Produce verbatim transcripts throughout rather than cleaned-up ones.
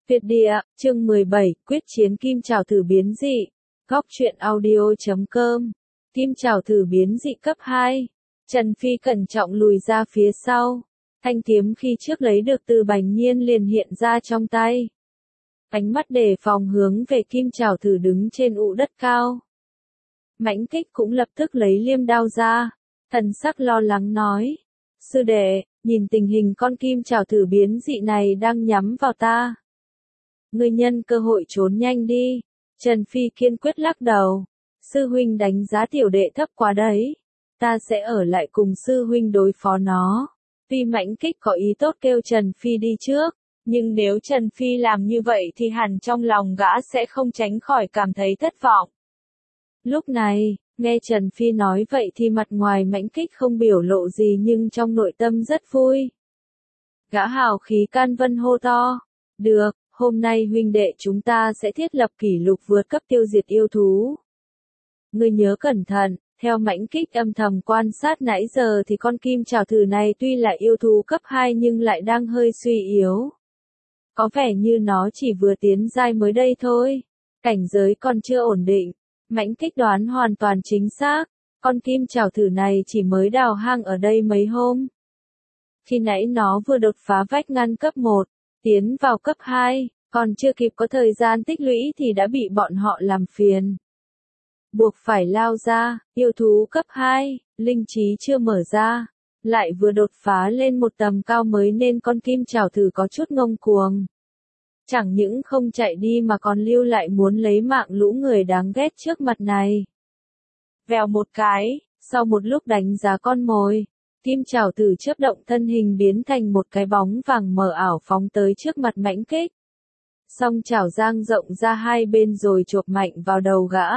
Việt địa, chương mười bảy, quyết chiến kim trảo thử biến dị. Góc truyện audio chấm com. Kim trảo thử biến dị cấp hai. Trần Phi cẩn trọng lùi ra phía sau. Thanh kiếm khi trước lấy được từ Bành Nhiên liền hiện ra trong tay. Ánh mắt đề phòng hướng về kim trảo thử đứng trên ụ đất cao. Mãnh Kích cũng lập tức lấy liêm đao ra. Thần sắc lo lắng nói. Sư đệ, nhìn tình hình con kim trảo thử biến dị này đang nhắm vào ta. Ngươi nhân cơ hội trốn nhanh đi. Trần Phi kiên quyết lắc đầu. Sư huynh đánh giá tiểu đệ thấp quá đấy. Ta sẽ ở lại cùng sư huynh đối phó nó. Tuy Mãnh Kích có ý tốt kêu Trần Phi đi trước, nhưng nếu Trần Phi làm như vậy thì hẳn trong lòng gã sẽ không tránh khỏi cảm thấy thất vọng. Lúc này, nghe Trần Phi nói vậy thì mặt ngoài Mãnh Kích không biểu lộ gì nhưng trong nội tâm rất vui. Gã hào khí can vân hô to. Được, hôm nay huynh đệ chúng ta sẽ thiết lập kỷ lục vượt cấp tiêu diệt yêu thú. Ngươi nhớ cẩn thận, theo Mãnh Kích âm thầm quan sát nãy giờ thì con kim trảo thử này tuy là yêu thú cấp hai nhưng lại đang hơi suy yếu. Có vẻ như nó chỉ vừa tiến giai mới đây thôi. Cảnh giới còn chưa ổn định. Mãnh Kích đoán hoàn toàn chính xác. Con kim trảo thử này chỉ mới đào hang ở đây mấy hôm. Khi nãy nó vừa đột phá vách ngăn cấp một, tiến vào cấp hai, còn chưa kịp có thời gian tích lũy thì đã bị bọn họ làm phiền. Buộc phải lao ra, yêu thú cấp hai, linh trí chưa mở ra, lại vừa đột phá lên một tầm cao mới nên con kim trảo thử có chút ngông cuồng. Chẳng những không chạy đi mà còn lưu lại muốn lấy mạng lũ người đáng ghét trước mặt này. Vèo một cái, sau một lúc đánh giá con mồi, kim trảo thử chớp động thân hình biến thành một cái bóng vàng mờ ảo phóng tới trước mặt Mãnh Kích. Song chảo dang rộng ra hai bên rồi chộp mạnh vào đầu gã.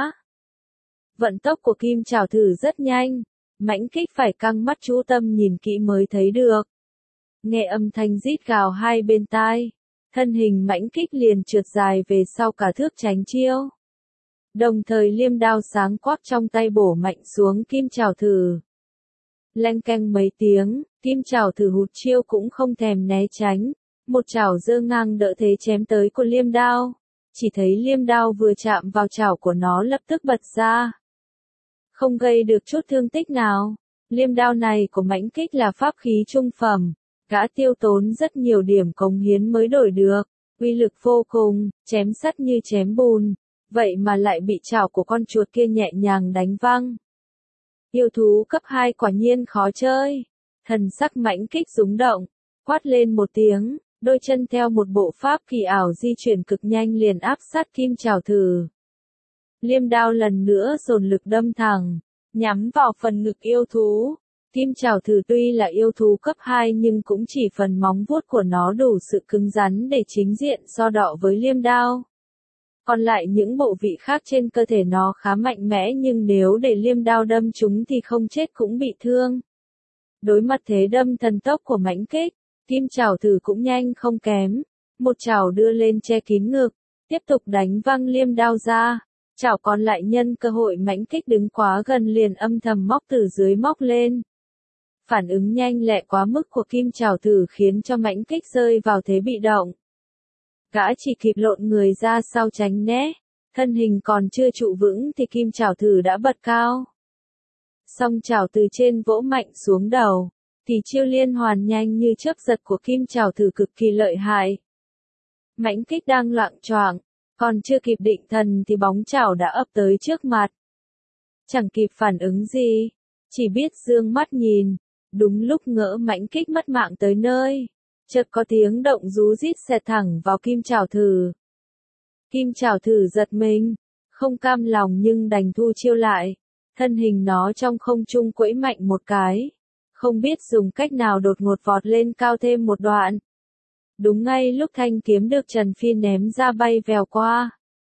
Vận tốc của kim trảo thử rất nhanh, Mãnh Kích phải căng mắt chú tâm nhìn kỹ mới thấy được. Nghe âm thanh rít gào hai bên tai, thân hình Mãnh Kích liền trượt dài về sau cả thước tránh chiêu. Đồng thời liêm đao sáng quắc trong tay bổ mạnh xuống kim trảo thử. Leng keng mấy tiếng, kim trảo thử hụt chiêu cũng không thèm né tránh, một chảo giơ ngang đỡ thế chém tới của liêm đao. Chỉ thấy liêm đao vừa chạm vào chảo của nó lập tức bật ra. Không gây được chút thương tích nào. Liêm đao này của Mãnh Kích là pháp khí trung phẩm, gã tiêu tốn rất nhiều điểm cống hiến mới đổi được, uy lực vô cùng, chém sắt như chém bùn, vậy mà lại bị chảo của con chuột kia nhẹ nhàng đánh văng. Yêu thú cấp hai quả nhiên khó chơi. Thần sắc Mãnh Kích rúng động, quát lên một tiếng, đôi chân theo một bộ pháp kỳ ảo di chuyển cực nhanh liền áp sát kim trảo thử. Liêm đao lần nữa dồn lực đâm thẳng, nhắm vào phần ngực yêu thú. Kim trảo thử tuy là yêu thú cấp hai nhưng cũng chỉ phần móng vuốt của nó đủ sự cứng rắn để chính diện so đọ với liêm đao. Còn lại những bộ vị khác trên cơ thể nó khá mạnh mẽ nhưng nếu để liêm đao đâm chúng thì không chết cũng bị thương. Đối mặt thế đâm thần tốc của Mãnh Kích, kim trảo thử cũng nhanh không kém. Một chảo đưa lên che kín ngực, tiếp tục đánh văng liêm đao ra. Chảo còn lại nhân cơ hội Mãnh Kích đứng quá gần liền âm thầm móc từ dưới móc lên. Phản ứng nhanh lẹ quá mức của kim trảo thử khiến cho Mãnh Kích rơi vào thế bị động. Gã chỉ kịp lộn người ra sau tránh né, thân hình còn chưa trụ vững thì kim trảo thử đã bật cao. Song chảo từ trên vỗ mạnh xuống đầu, thì chiêu liên hoàn nhanh như chớp giật của kim trảo thử cực kỳ lợi hại. Mãnh Kích đang loạng choạng, còn chưa kịp định thần thì bóng chảo đã ập tới trước mặt. Chẳng kịp phản ứng gì, chỉ biết dương mắt nhìn, đúng lúc ngỡ Mãnh Kích mất mạng tới nơi. Chợt có tiếng động rú rít xẹt thẳng vào kim trảo thử. Kim trảo thử giật mình, không cam lòng nhưng đành thu chiêu lại. Thân hình nó trong không trung quẫy mạnh một cái, không biết dùng cách nào đột ngột vọt lên cao thêm một đoạn. Đúng ngay lúc thanh kiếm được Trần Phi ném ra bay vèo qua.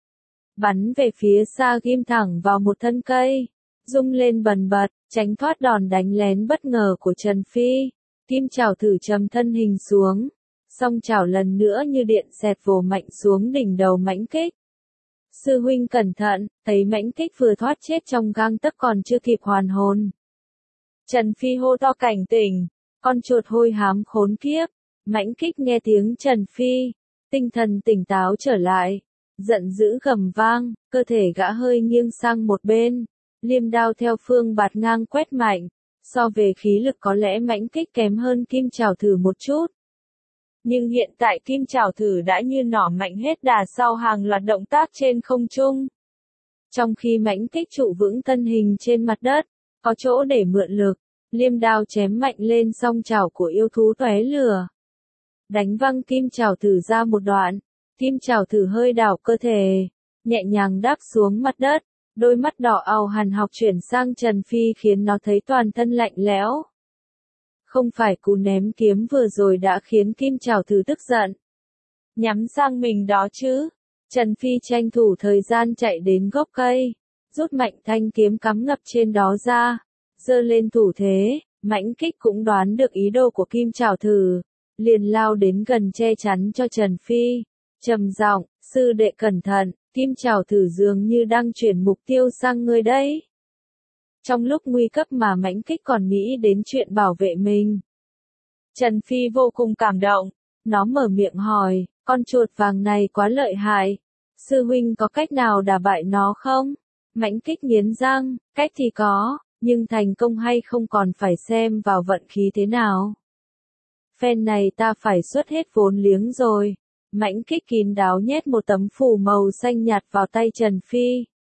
Bắn về phía xa ghim thẳng vào một thân cây, rung lên bần bật, tránh thoát đòn đánh lén bất ngờ của Trần Phi. Kim trảo thử trầm thân hình xuống, song chảo lần nữa như điện xẹt vồ mạnh xuống đỉnh đầu Mãnh Kích. Sư huynh cẩn thận, thấy Mãnh Kích vừa thoát chết trong gang tấc còn chưa kịp hoàn hồn. Trần Phi hô to cảnh tỉnh, con chuột hôi hám khốn kiếp. Mãnh Kích nghe tiếng Trần Phi, Tinh thần tỉnh táo trở lại, giận dữ gầm vang, cơ thể gã hơi nghiêng sang một bên, liêm đao theo phương bạt ngang quét mạnh, so về khí lực có lẽ mãnh kích kém hơn kim trảo thử một chút. Nhưng hiện tại kim trảo thử đã như nỏ mạnh hết đà sau hàng loạt động tác trên không trung. Trong khi mãnh kích trụ vững thân hình trên mặt đất, có chỗ để mượn lực, liêm đao chém mạnh lên song trảo của yêu thú tóe lửa. Đánh văng kim trảo thử ra một đoạn, kim trảo thử hơi đảo cơ thể, nhẹ nhàng đáp xuống mặt đất, đôi mắt đỏ ào hằn học chuyển sang Trần Phi khiến nó thấy toàn thân lạnh lẽo. Không phải cú ném kiếm vừa rồi đã khiến kim trảo thử tức giận. Nhắm sang mình đó chứ. Trần Phi tranh thủ thời gian chạy đến gốc cây, rút mạnh thanh kiếm cắm ngập trên đó ra, giơ lên thủ thế, mãnh kích cũng đoán được ý đồ của kim trảo thử, liền lao đến gần che chắn cho Trần Phi, trầm giọng, sư đệ cẩn thận, kim trảo thử dường như đang chuyển mục tiêu sang ngươi đấy. Trong lúc nguy cấp mà mãnh kích còn nghĩ đến chuyện bảo vệ mình. Trần Phi vô cùng cảm động, nó mở miệng hỏi, con chuột vàng này quá lợi hại, sư huynh có cách nào đả bại nó không? Mãnh kích nghiến răng, cách thì có, nhưng thành công hay không còn phải xem vào vận khí thế nào. Phen này ta phải xuất hết vốn liếng rồi. Mãnh kích kín đáo nhét một tấm phù màu xanh nhạt vào tay Trần Phi.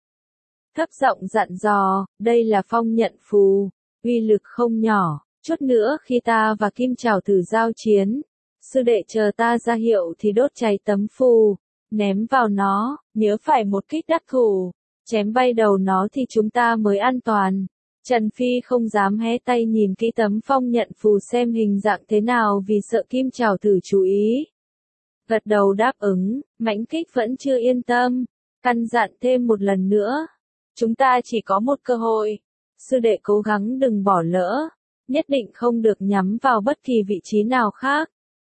Thấp giọng dặn dò, đây là phong nhận phù, uy lực không nhỏ, chút nữa khi ta và kim trảo thử giao chiến, sư đệ chờ ta ra hiệu thì đốt cháy tấm phù, ném vào nó, nhớ phải một kích đắc thủ, chém bay đầu nó thì chúng ta mới an toàn. Trần Phi không dám hé tay nhìn kỹ tấm phong nhận phù xem hình dạng thế nào vì sợ kim trảo thử chú ý. Gật đầu đáp ứng, mãnh kích vẫn chưa yên tâm, căn dặn thêm một lần nữa. Chúng ta chỉ có một cơ hội, sư đệ cố gắng đừng bỏ lỡ, nhất định không được nhắm vào bất kỳ vị trí nào khác,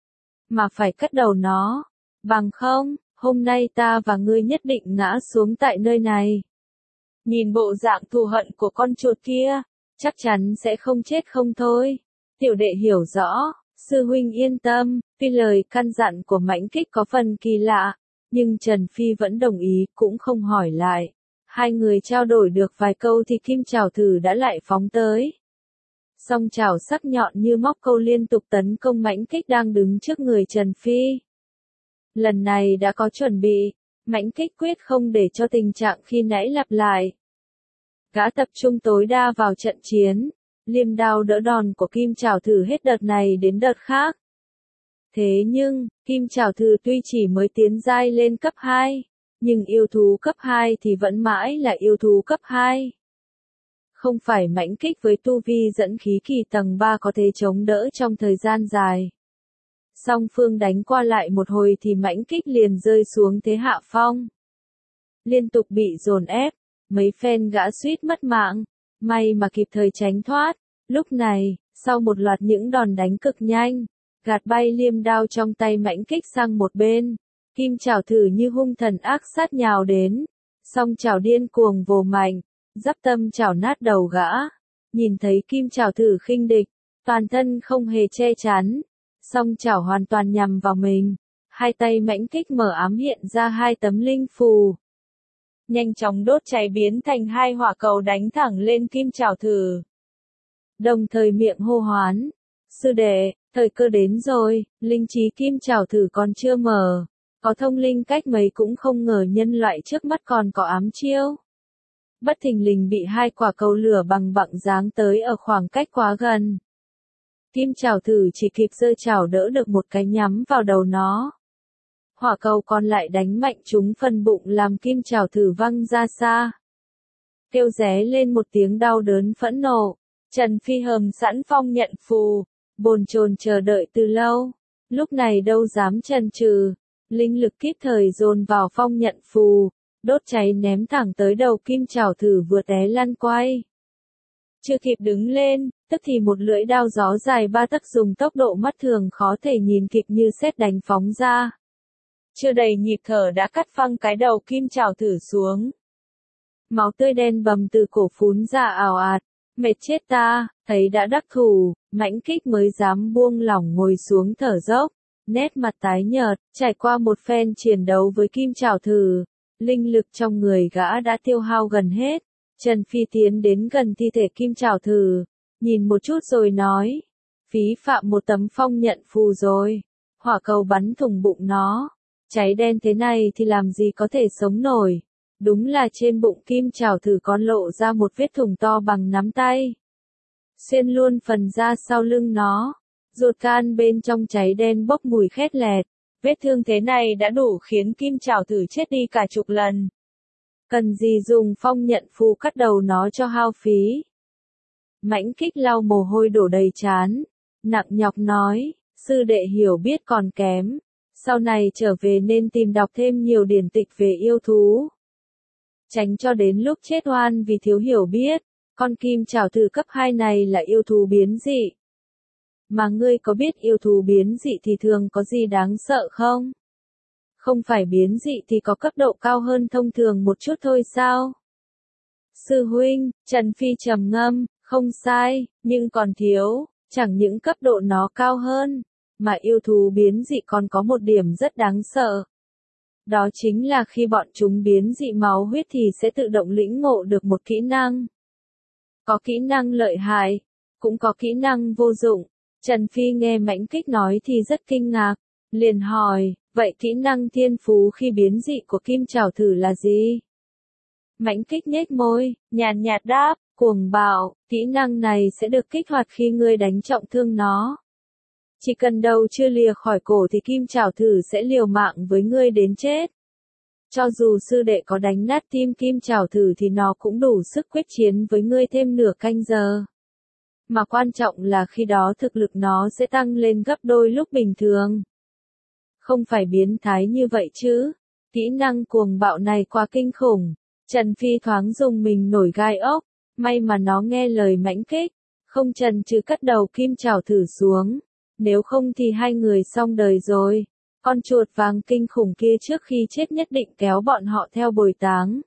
mà phải cắt đầu nó, bằng không, hôm nay ta và ngươi nhất định ngã xuống tại nơi này. Nhìn bộ dạng thù hận của con chuột kia, chắc chắn sẽ không chết không thôi. Tiểu đệ hiểu rõ, sư huynh yên tâm, tuy lời căn dặn của mãnh kích có phần kỳ lạ, nhưng Trần Phi vẫn đồng ý, cũng không hỏi lại. Hai người trao đổi được vài câu thì kim trảo thử đã lại phóng tới. Song trảo sắc nhọn như móc câu liên tục tấn công mãnh kích đang đứng trước người Trần Phi. Lần này đã có chuẩn bị, mãnh kích quyết không để cho tình trạng khi nãy lặp lại. Gã tập trung tối đa vào trận chiến, liêm đao đỡ đòn của kim trảo thử hết đợt này đến đợt khác. Thế nhưng, kim trảo thử tuy chỉ mới tiến giai lên cấp hai, nhưng yêu thú cấp hai thì vẫn mãi là yêu thú cấp hai. Không phải mãnh kích với tu vi dẫn khí kỳ tầng ba có thể chống đỡ trong thời gian dài. Song phương đánh qua lại một hồi thì mãnh kích liền rơi xuống thế hạ phong. Liên tục bị dồn ép, mấy phen gã suýt mất mạng, may mà kịp thời tránh thoát. Lúc này, sau một loạt những đòn đánh cực nhanh, gạt bay liêm đao trong tay mãnh kích sang một bên, kim trảo thử như hung thần ác sát nhào đến, song trảo điên cuồng vồ mạnh, giáp tâm trảo nát đầu gã. Nhìn thấy kim trảo thử khinh địch, toàn thân không hề che chắn, song trảo hoàn toàn nhằm vào mình, hai tay mãnh kích mở ám hiện ra hai tấm linh phù. Nhanh chóng đốt cháy biến thành hai hỏa cầu đánh thẳng lên kim trảo thử. Đồng thời miệng hô hoán, sư đệ, thời cơ đến rồi, linh trí kim trảo thử còn chưa mở, có thông linh cách mấy cũng không ngờ nhân loại trước mắt còn có ám chiêu. Bất thình lình bị hai quả cầu lửa bằng bặng giáng tới ở khoảng cách quá gần. Kim trảo thử chỉ kịp giơ chảo đỡ được một cái nhắm vào đầu nó. Hỏa cầu còn lại đánh mạnh trúng phần bụng làm kim trảo thử văng ra xa. Kêu ré lên một tiếng đau đớn phẫn nộ. Trần Phi hầm sẵn phong nhận phù, bồn chồn chờ đợi từ lâu. Lúc này đâu dám chần chừ, linh lực kịp thời dồn vào phong nhận phù, đốt cháy ném thẳng tới đầu kim trảo thử vừa té lăn quay. Chưa kịp đứng lên, tức thì một lưỡi đao gió dài ba tấc dùng tốc độ mắt thường khó thể nhìn kịp như sét đánh phóng ra. Chưa đầy nhịp thở đã cắt phăng cái đầu kim trảo thử xuống. Máu tươi đen bầm từ cổ phún ra ào ạt, mệt chết ta, thấy đã đắc thủ, mãnh kích mới dám buông lỏng ngồi xuống thở dốc, nét mặt tái nhợt, trải qua một phen chiến đấu với kim trảo thử, linh lực trong người gã đã tiêu hao gần hết. Trần Phi tiến đến gần thi thể kim trảo thử, nhìn một chút rồi nói, phí phạm một tấm phong nhận phù rồi, hỏa cầu bắn thủng bụng nó, cháy đen thế này thì làm gì có thể sống nổi. Đúng là trên bụng kim trảo thử còn lộ ra một vết thủng to bằng nắm tay, xuyên luôn phần da sau lưng nó, ruột gan bên trong cháy đen bốc mùi khét lẹt. Vết thương thế này đã đủ khiến kim trảo thử chết đi cả chục lần. Cần gì dùng phong nhận phù cắt đầu nó cho hao phí. Mãnh Kích lau mồ hôi đổ đầy trán, nặng nhọc nói, sư đệ hiểu biết còn kém, sau này trở về nên tìm đọc thêm nhiều điển tịch về yêu thú. Tránh cho đến lúc chết oan vì thiếu hiểu biết, con kim trảo thử cấp hai này là yêu thú biến dị. Mà ngươi có biết yêu thú biến dị thì thường có gì đáng sợ không? Không phải biến dị thì có cấp độ cao hơn thông thường một chút thôi sao? Sư huynh, Trần Phi trầm ngâm, không sai, nhưng còn thiếu, chẳng những cấp độ nó cao hơn, mà yêu thú biến dị còn có một điểm rất đáng sợ. Đó chính là khi bọn chúng biến dị máu huyết thì sẽ tự động lĩnh ngộ được một kỹ năng. Có kỹ năng lợi hại, cũng có kỹ năng vô dụng. Trần Phi nghe Mãnh Kích nói thì rất kinh ngạc, liền hỏi, vậy kỹ năng thiên phú khi biến dị của kim trảo thử là gì? Mãnh Kích nhếch môi, nhàn nhạt đáp, cuồng bạo, kỹ năng này sẽ được kích hoạt khi ngươi đánh trọng thương nó. Chỉ cần đầu chưa lìa khỏi cổ thì kim trảo thử sẽ liều mạng với ngươi đến chết. Cho dù sư đệ có đánh nát tim kim trảo thử thì nó cũng đủ sức quyết chiến với ngươi thêm nửa canh giờ. Mà quan trọng là khi đó thực lực nó sẽ tăng lên gấp đôi lúc bình thường. Không phải biến thái như vậy chứ. Kỹ năng cuồng bạo này quá kinh khủng. Trần Phi thoáng dùng mình nổi gai ốc. May mà nó nghe lời Mãnh Kích, không chần chừ cắt đầu kim trảo thử xuống. Nếu không thì hai người xong đời rồi. Con chuột vàng kinh khủng kia trước khi chết nhất định kéo bọn họ theo bồi táng.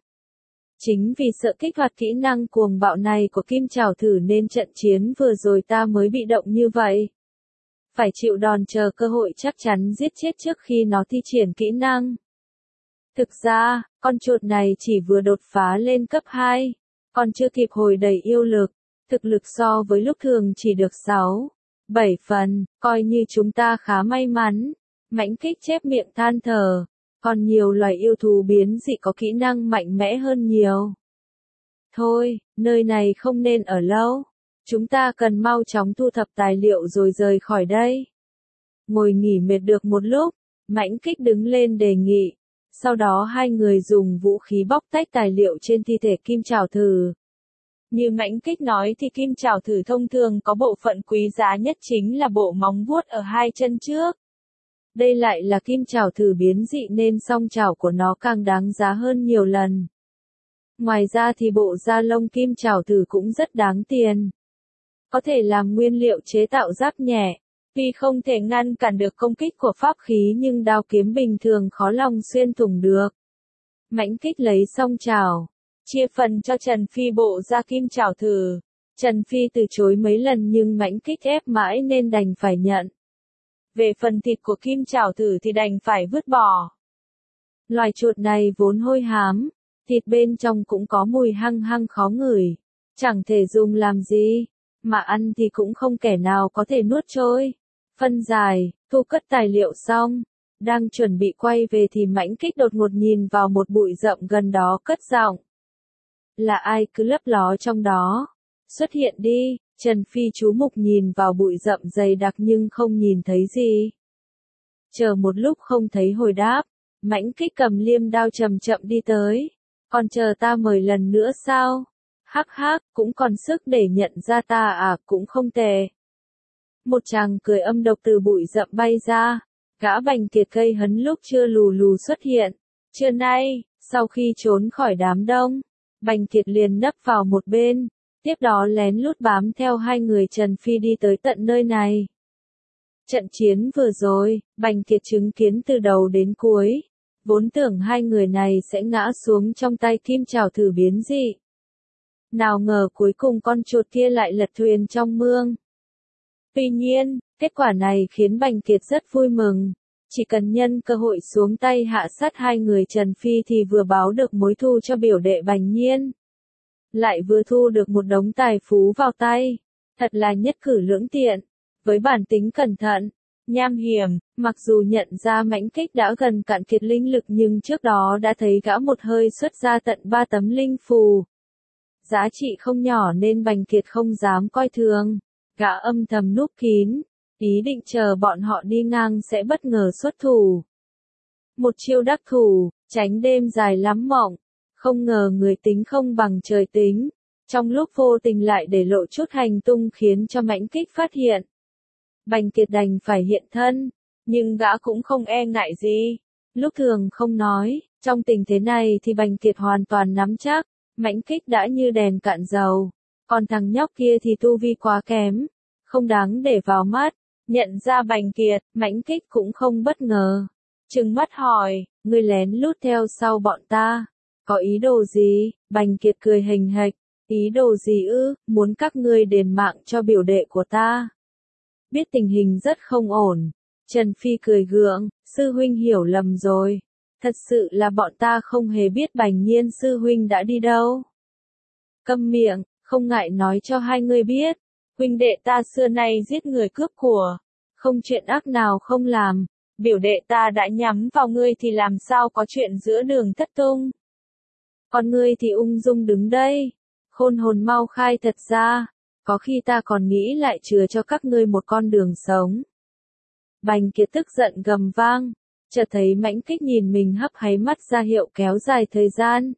Chính vì sợ kích hoạt kỹ năng cuồng bạo này của kim trảo thử nên trận chiến vừa rồi ta mới bị động như vậy. Phải chịu đòn chờ cơ hội chắc chắn giết chết trước khi nó thi triển kỹ năng. Thực ra, con chuột này chỉ vừa đột phá lên cấp hai, còn chưa kịp hồi đầy yêu lực, thực lực so với lúc thường chỉ được sáu, bảy phần, coi như chúng ta khá may mắn. Mãnh Kích chép miệng than thở. Còn nhiều loài yêu thú biến dị có kỹ năng mạnh mẽ hơn nhiều. Thôi, nơi này không nên ở lâu. Chúng ta cần mau chóng thu thập tài liệu rồi rời khỏi đây. Ngồi nghỉ mệt được một lúc, Mãnh Kích đứng lên đề nghị. Sau đó hai người dùng vũ khí bóc tách tài liệu trên thi thể kim trảo thử. Như Mãnh Kích nói thì kim trảo thử thông thường có bộ phận quý giá nhất chính là bộ móng vuốt ở hai chân trước. Đây lại là kim trảo thử biến dị nên song trảo của nó càng đáng giá hơn nhiều lần. Ngoài ra thì bộ da lông kim trảo thử cũng rất đáng tiền. Có thể làm nguyên liệu chế tạo giáp nhẹ. Tuy không thể ngăn cản được công kích của pháp khí nhưng đao kiếm bình thường khó lòng xuyên thủng được. Mãnh Kích lấy song trảo, chia phần cho Trần Phi bộ da kim trảo thử. Trần Phi từ chối mấy lần nhưng Mãnh Kích ép mãi nên đành phải nhận. Về phần thịt của kim trảo thử thì đành phải vứt bỏ. Loài chuột này vốn hôi hám, thịt bên trong cũng có mùi hăng hăng khó ngửi, chẳng thể dùng làm gì, mà ăn thì cũng không kẻ nào có thể nuốt trôi. Phân giải, thu cất tài liệu xong, đang chuẩn bị quay về thì Mãnh Kích đột ngột nhìn vào một bụi rậm gần đó cất giọng. Là ai cứ lấp ló trong đó? Xuất hiện đi. Trần Phi chú mục nhìn vào bụi rậm dày đặc nhưng không nhìn thấy gì. Chờ một lúc không thấy hồi đáp, Mãnh Kích cầm liêm đao chậm chậm đi tới. Còn chờ ta mời lần nữa sao? Hắc hắc, cũng còn sức để nhận ra ta à, cũng không tệ. Một chàng cười âm độc từ bụi rậm bay ra. Gã Bành Kiệt cây hấn lúc chưa lù lù xuất hiện. Trưa nay, sau khi trốn khỏi đám đông, Bành Kiệt liền nấp vào một bên. Tiếp đó lén lút bám theo hai người Trần Phi đi tới tận nơi này. Trận chiến vừa rồi, Bành Kiệt chứng kiến từ đầu đến cuối. Vốn tưởng hai người này sẽ ngã xuống trong tay kim trảo thử biến dị. Nào ngờ cuối cùng con chuột kia lại lật thuyền trong mương. Tuy nhiên, Kết quả này khiến Bành Kiệt rất vui mừng. Chỉ cần nhân cơ hội xuống tay hạ sát hai người Trần Phi thì vừa báo được mối thù cho biểu đệ Bành Nhiên, lại vừa thu được một đống tài phú vào tay. Thật là nhất cử lưỡng tiện. Với bản tính cẩn thận, nham hiểm, mặc dù nhận ra Mãnh Kích đã gần cạn kiệt linh lực nhưng trước đó đã thấy gã một hơi xuất ra tận ba tấm linh phù. Giá trị không nhỏ nên Bành Kiệt không dám coi thường. Gã âm thầm núp kín, ý định chờ bọn họ đi ngang sẽ bất ngờ xuất thủ. Một chiêu đắc thủ, tránh đêm dài lắm mộng. Không ngờ người tính không bằng trời tính. Trong lúc vô tình lại để lộ chút hành tung khiến cho Mãnh Kích phát hiện. Bành Kiệt đành phải hiện thân, nhưng gã cũng không e ngại gì. Lúc thường không nói, trong tình thế này thì Bành Kiệt hoàn toàn nắm chắc. Mãnh Kích đã như đèn cạn dầu, còn thằng nhóc kia thì tu vi quá kém, không đáng để vào mắt. Nhận ra Bành Kiệt, Mãnh Kích cũng không bất ngờ. Trừng mắt hỏi, ngươi lén lút theo sau bọn ta, có ý đồ gì? Bành Kiệt cười hình hạch, ý đồ gì ư, muốn các ngươi đền mạng cho biểu đệ của ta. Biết tình hình rất không ổn, Trần Phi cười gượng, sư huynh hiểu lầm rồi. Thật sự là bọn ta không hề biết Bành Nhiên sư huynh đã đi đâu. Câm miệng, không ngại nói cho hai người biết. Huynh đệ ta xưa nay giết người cướp của, không chuyện ác nào không làm. Biểu đệ ta đã nhắm vào ngươi thì làm sao có chuyện giữa đường thất tung. Còn ngươi thì ung dung đứng đây. Khôn hồn mau khai thật ra. Có khi ta còn nghĩ lại chừa cho các ngươi một con đường sống. Bành Kiệt tức giận gầm vang. Chợt thấy Mãnh Kích nhìn mình hấp háy mắt ra hiệu kéo dài thời gian.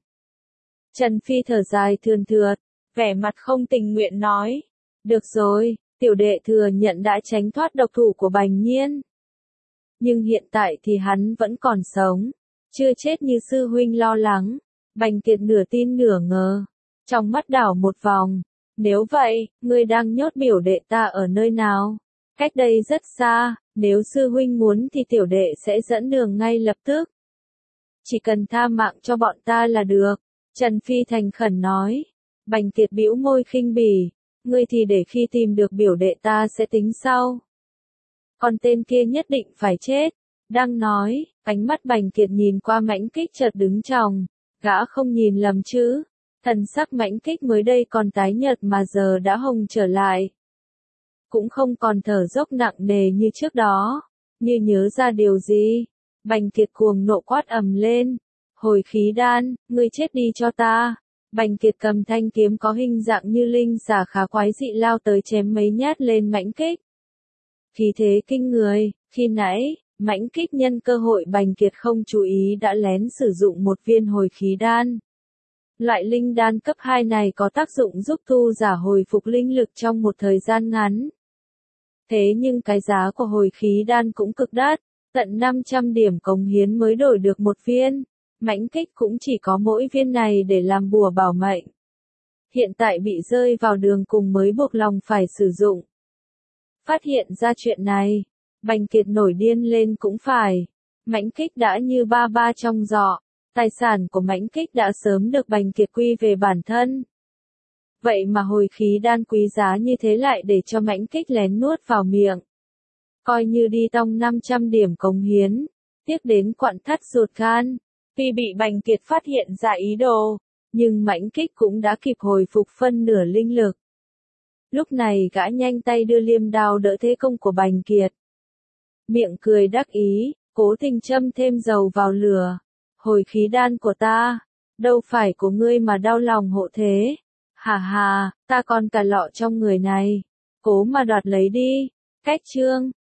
Trần Phi thở dài thườn thượt, vẻ mặt không tình nguyện nói. Được rồi, tiểu đệ thừa nhận đã tránh thoát độc thủ của Bành Nhiên. Nhưng hiện tại thì hắn vẫn còn sống, chưa chết như sư huynh lo lắng. Bành Kiệt nửa tin nửa ngờ, trong mắt đảo một vòng. Nếu vậy, ngươi đang nhốt biểu đệ ta ở nơi nào? Cách đây rất xa, nếu sư huynh muốn thì tiểu đệ sẽ dẫn đường ngay lập tức. Chỉ cần tha mạng cho bọn ta là được. Trần Phi thành khẩn nói. Bành Kiệt bĩu môi khinh bỉ. Ngươi thì để khi tìm được biểu đệ ta sẽ tính sau. Còn tên kia nhất định phải chết. Đang nói, ánh mắt Bành Kiệt nhìn qua Mãnh Kích chợt đứng tròng. Gã không nhìn lầm chứ. Thần sắc Mãnh Kích mới đây còn tái nhợt mà giờ đã hồng trở lại. Cũng không còn thở dốc nặng nề như trước đó. Như nhớ ra điều gì, Bành Kiệt cuồng nộ quát ầm lên. Hồi khí đan, ngươi chết đi cho ta. Bành Kiệt cầm thanh kiếm có hình dạng như linh xà khá quái dị lao tới chém mấy nhát lên Mãnh Kích. Khí thế kinh người, khi nãy, Mãnh Kích nhân cơ hội Bành Kiệt không chú ý đã lén sử dụng một viên hồi khí đan. Loại linh đan cấp hai này có tác dụng giúp thu giả hồi phục linh lực trong một thời gian ngắn. Thế nhưng cái giá của hồi khí đan cũng cực đắt, tận năm trăm điểm cống hiến mới đổi được một viên. Mãnh Kích cũng chỉ có mỗi viên này để làm bùa bảo mệnh. Hiện tại bị rơi vào đường cùng mới buộc lòng phải sử dụng. Phát hiện ra chuyện này, Bành Kiệt nổi điên lên cũng phải. Mãnh Kích đã như ba ba trong giọ, tài sản của Mãnh Kích đã sớm được Bành Kiệt quy về bản thân. Vậy mà hồi khí đan quý giá như thế lại để cho Mãnh Kích lén nuốt vào miệng. Coi như đi tong năm trăm điểm cống hiến, tiếc đến quặn thắt ruột gan. Tuy bị Bành Kiệt phát hiện ra ý đồ, nhưng Mãnh Kích cũng đã kịp hồi phục phân nửa linh lực. Lúc này gã nhanh tay đưa liêm đao đỡ thế công của Bành Kiệt. Miệng cười đắc ý, cố tình châm thêm dầu vào lửa. Hồi khí đan của ta, đâu phải của ngươi mà đau lòng hộ thế. Hà hà, ta còn cả lọ trong người này. Cố mà đoạt lấy đi. Cách chương.